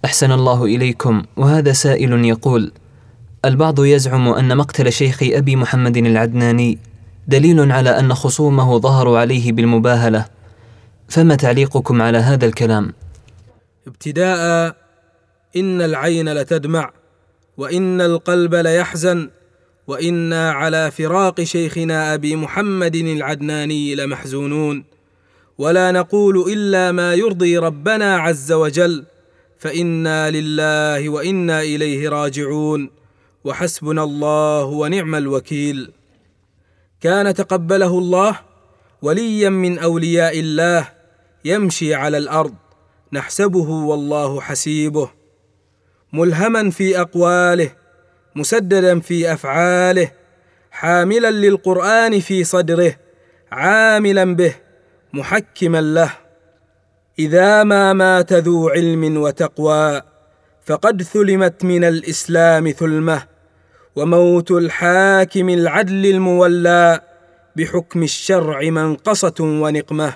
أحسن الله إليكم. وهذا سائل يقول: البعض يزعم أن مقتل شيخ أبي محمد العدناني دليل على أن خصومه ظهروا عليه بالمباهلة، فما تعليقكم على هذا الكلام؟ ابتداء، إن العين لتدمع وإن القلب ليحزن، وإنا على فراق شيخنا أبي محمد العدناني لمحزونون، ولا نقول إلا ما يرضي ربنا عز وجل، فإنا لله وإنا إليه راجعون، وحسبنا الله ونعم الوكيل. كان تقبله الله وليا من أولياء الله يمشي على الأرض نحسبه والله حسيبه، ملهما في أقواله مسددا في أفعاله، حاملا للقرآن في صدره عاملا به محكما له. إذا ما مات ذو علم وتقوى فقد ثلمت من الإسلام ثلمة، وموت الحاكم العدل المولى بحكم الشرع منقصة ونقمة.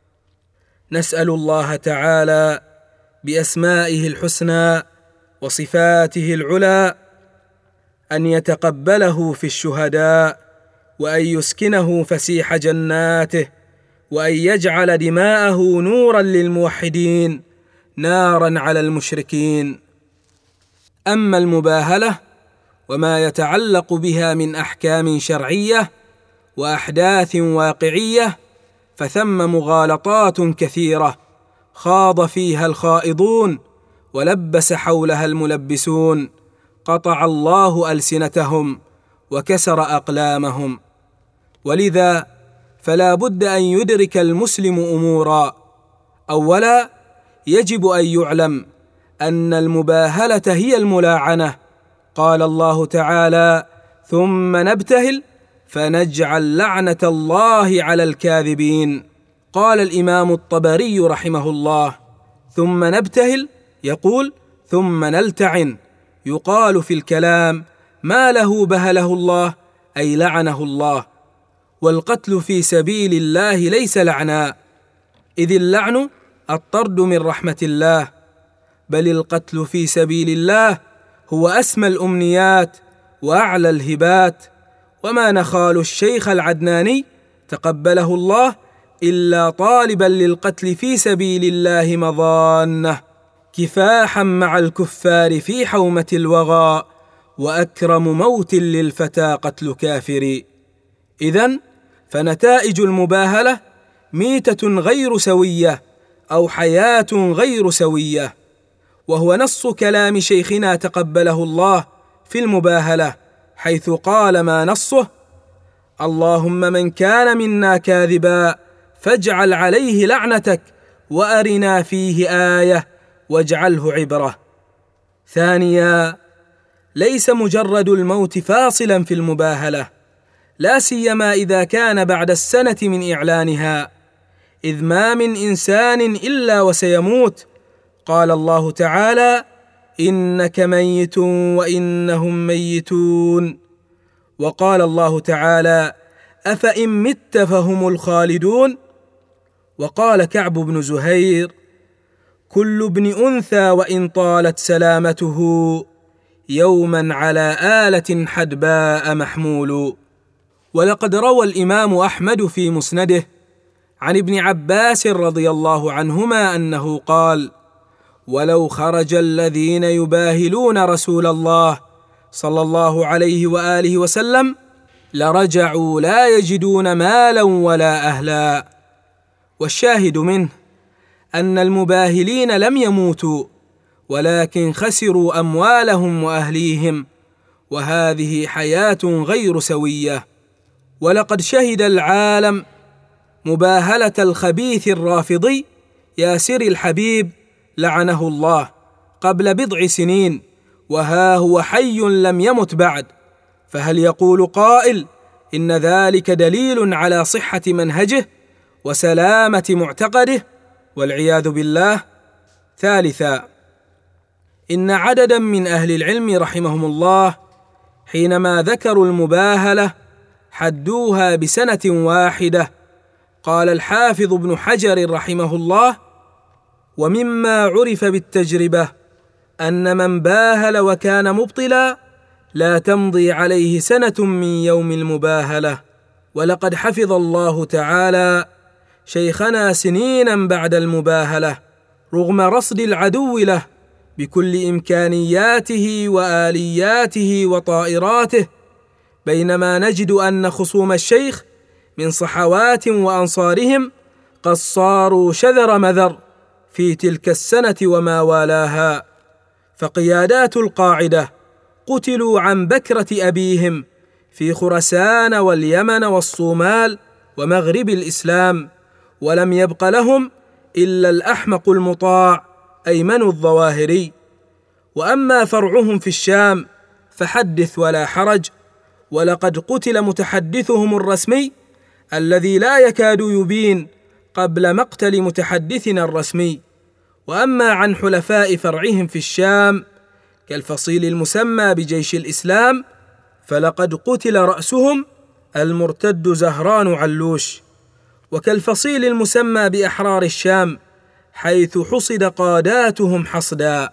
نسأل الله تعالى بأسمائه الحسنى وصفاته العلى أن يتقبله في الشهداء، وأن يسكنه فسيح جناته، وأن يجعل دماءه نورا للموحدين نارا على المشركين. أما المباهلة وما يتعلق بها من أحكام شرعية وأحداث واقعية فثم مغالطات كثيرة خاض فيها الخائضون ولبس حولها الملبسون، قطع الله ألسنتهم وكسر أقلامهم. ولذا فلا بد أن يدرك المسلم أمورا. أولا، يجب أن يعلم أن المباهلة هي الملاعنة. قال الله تعالى: ثم نبتهل فنجعل لعنة الله على الكاذبين. قال الإمام الطبري رحمه الله: ثم نبتهل يقول ثم نلتعن، يقال في الكلام ما له بهله الله أي لعنه الله. والقتل في سبيل الله ليس لعنا، إذ اللعن الطرد من رحمة الله، بل القتل في سبيل الله هو أسمى الأمنيات وأعلى الهبات. وما نخال الشيخ العدناني تقبله الله إلا طالبا للقتل في سبيل الله مظانة، كفاحا مع الكفار في حومة الوغى، وأكرم موت للفتى قتل كافر. إذن فنتائج المباهلة ميتة غير سوية أو حياة غير سوية، وهو نص كلام شيخنا تقبله الله في المباهلة، حيث قال ما نصه: اللهم من كان منا كاذبا فاجعل عليه لعنتك وأرنا فيه آية واجعله عبرة. ثانيا، ليس مجرد الموت فاصلا في المباهلة، لا سيما إذا كان بعد السنة من إعلانها، إذ ما من إنسان إلا وسيموت. قال الله تعالى: إنك ميت وإنهم ميتون. وقال الله تعالى: أفإن مت فهم الخالدون. وقال كعب بن زهير: كل ابن أنثى وإن طالت سلامته يوما على آلة حدباء محمول. ولقد روى الإمام أحمد في مسنده عن ابن عباس رضي الله عنهما أنه قال: ولو خرج الذين يباهلون رسول الله صلى الله عليه وآله وسلم لرجعوا لا يجدون مالا ولا أهلا. والشاهد منه أن المباهلين لم يموتوا، ولكن خسروا أموالهم وأهليهم، وهذه حياة غير سوية. ولقد شهد العالم مباهلة الخبيث الرافضي ياسر الحبيب لعنه الله قبل بضع سنين، وها هو حي لم يمت بعد. فهل يقول قائل إن ذلك دليل على صحة منهجه وسلامة معتقده؟ والعياذ بالله. ثالثا، إن عددا من أهل العلم رحمهم الله حينما ذكروا المباهلة حدوها بسنة واحدة. قال الحافظ ابن حجر رحمه الله: ومما عرف بالتجربة أن من باهل وكان مبطلا لا تمضي عليه سنة من يوم المباهلة. ولقد حفظ الله تعالى شيخنا سنينا بعد المباهلة رغم رصد العدو له بكل إمكانياته وآلياته وطائراته، بينما نجد أن خصوم الشيخ من صحوات وأنصارهم قد صاروا شذر مذر في تلك السنة وما والاها، فقيادات القاعدة قتلوا عن بكرة أبيهم في خراسان واليمن والصومال ومغرب الإسلام، ولم يبق لهم إلا الأحمق المطاع أيمن الظواهري. وأما فرعهم في الشام فحدث ولا حرج، ولقد قتل متحدثهم الرسمي الذي لا يكاد يبين قبل مقتل متحدثنا الرسمي. وأما عن حلفاء فرعهم في الشام كالفصيل المسمى بجيش الإسلام فلقد قتل رأسهم المرتد زهران علوش، وكالفصيل المسمى بأحرار الشام حيث حصد قاداتهم حصدا.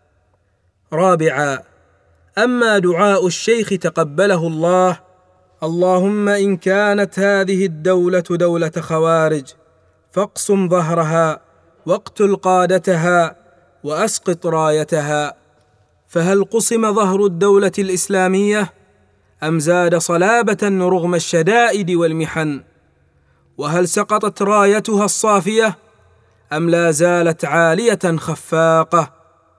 رابعا، أما دعاء الشيخ تقبله الله: اللهم إن كانت هذه الدولة دولة خوارج فاقسم ظهرها واقتل قادتها وأسقط رايتها. فهل قسم ظهر الدولة الإسلامية أم زاد صلابة رغم الشدائد والمحن؟ وهل سقطت رايتها الصافية أم لا زالت عالية خفاقة؟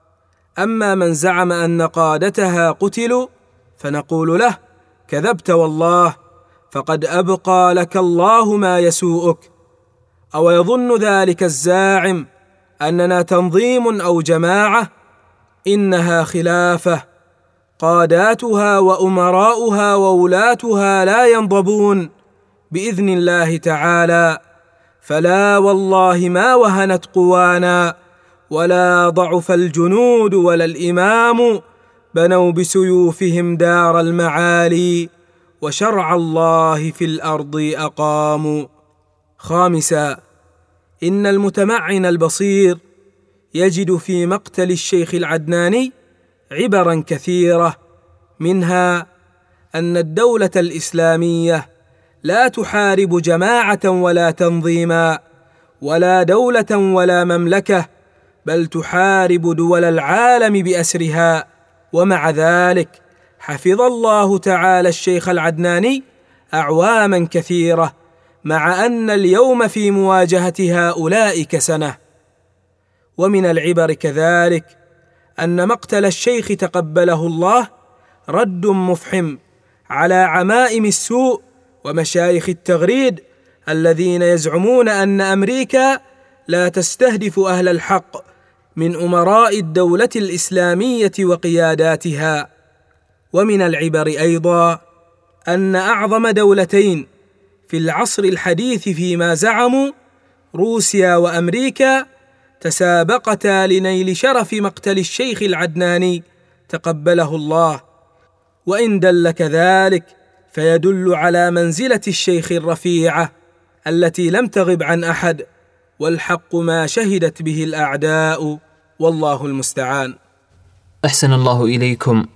أما من زعم أن قادتها قتلوا فنقول له: كذبت والله، فقد أبقى لك الله ما يسوءك. أو يظن ذلك الزاعم أننا تنظيم أو جماعة؟ إنها خلافة، قاداتها وأمراؤها وولاتها لا ينضبون بإذن الله تعالى، فلا والله ما وهنت قوانا ولا ضعف الجنود ولا الإمام، بنوا بسيوفهم دار المعالي وشرع الله في الأرض أقاموا. خامسا، إن المتمعن البصير يجد في مقتل الشيخ العدناني عبرا كثيرة، منها أن الدولة الإسلامية لا تحارب جماعة ولا تنظيما ولا دولة ولا مملكة، بل تحارب دول العالم بأسرها. ومع ذلك حفظ الله تعالى الشيخ العدناني أعواما كثيرة، مع أن اليوم في مواجهة هؤلاء كسنة. ومن العبر كذلك أن مقتل الشيخ تقبله الله رد مفحم على عمائم السوء ومشايخ التغريد الذين يزعمون أن أمريكا لا تستهدف أهل الحق من أمراء الدولة الإسلامية وقياداتها. ومن العبر أيضا أن أعظم دولتين في العصر الحديث فيما زعموا، روسيا وأمريكا، تسابقتا لنيل شرف مقتل الشيخ العدناني تقبله الله. وإن دل كذلك فيدل على منزلة الشيخ الرفيعة التي لم تغب عن أحد، والحق ما شهدت به الأعداء، والله المستعان. أحسن الله إليكم.